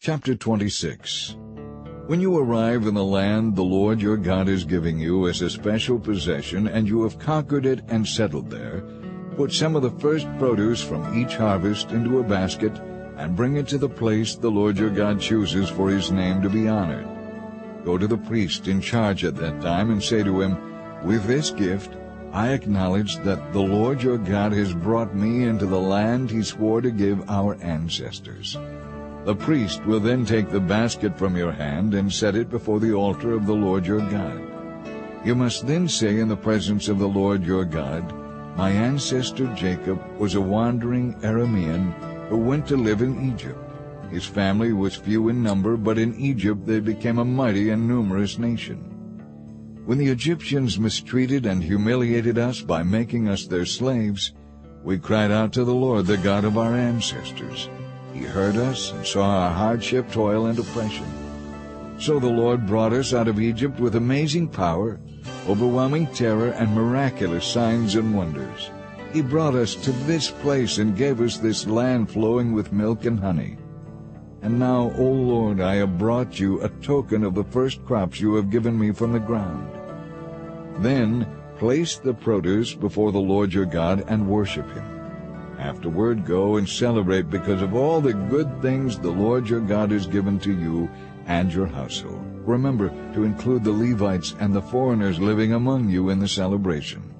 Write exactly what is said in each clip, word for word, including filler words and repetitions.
Chapter twenty-six. When you arrive in the land the Lord your God is giving you as a special possession, and you have conquered it and settled there, put some of the first produce from each harvest into a basket, and bring it to the place the Lord your God chooses for his name to be honored. Go to the priest in charge at that time and say to him, "With this gift I acknowledge that the Lord your God has brought me into the land he swore to give our ancestors." The priest will then take the basket from your hand and set it before the altar of the Lord your God. You must then say in the presence of the Lord your God, "My ancestor Jacob was a wandering Aramean who went to live in Egypt. His family was few in number, but in Egypt they became a mighty and numerous nation. When the Egyptians mistreated and humiliated us by making us their slaves, we cried out to the Lord, the God of our ancestors. He heard us and saw our hardship, toil, and oppression. So the Lord brought us out of Egypt with amazing power, overwhelming terror, and miraculous signs and wonders. He brought us to this place and gave us this land flowing with milk and honey. And now, O Lord, I have brought you a token of the first crops you have given me from the ground. Then place the produce before the Lord your God and worship him. Afterward, go and celebrate because of all the good things the Lord your God has given to you and your household. Remember to include the Levites and the foreigners living among you in the celebration.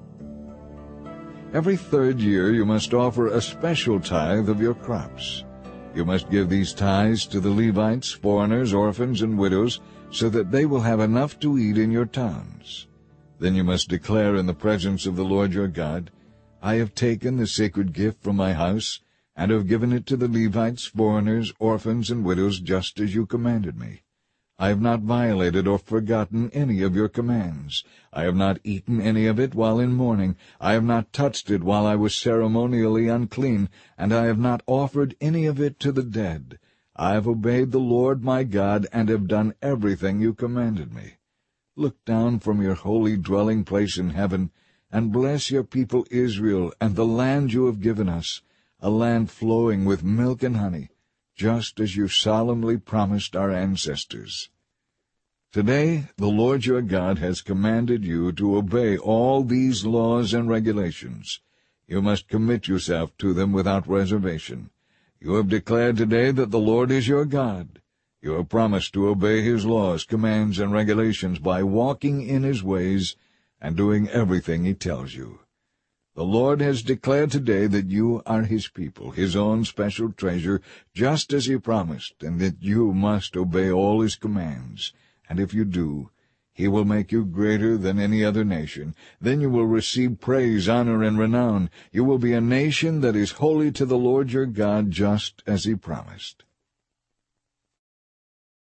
Every third year you must offer a special tithe of your crops. You must give these tithes to the Levites, foreigners, orphans, and widows, so that they will have enough to eat in your towns. Then you must declare in the presence of the Lord your God, "I have taken the sacred gift from my house, and have given it to the Levites, foreigners, orphans, and widows, just as you commanded me. I have not violated or forgotten any of your commands. I have not eaten any of it while in mourning. I have not touched it while I was ceremonially unclean, and I have not offered any of it to the dead. I have obeyed the Lord my God, and have done everything you commanded me. Look down from your holy dwelling place in heaven, and bless your people Israel and the land you have given us, a land flowing with milk and honey, just as you solemnly promised our ancestors." Today the Lord your God has commanded you to obey all these laws and regulations. You must commit yourself to them without reservation. You have declared today that the Lord is your God. You have promised to obey his laws, commands, and regulations by walking in his ways and doing everything he tells you. The Lord has declared today that you are his people, his own special treasure, just as he promised, and that you must obey all his commands. And if you do, he will make you greater than any other nation. Then you will receive praise, honor, and renown. You will be a nation that is holy to the Lord your God, just as he promised.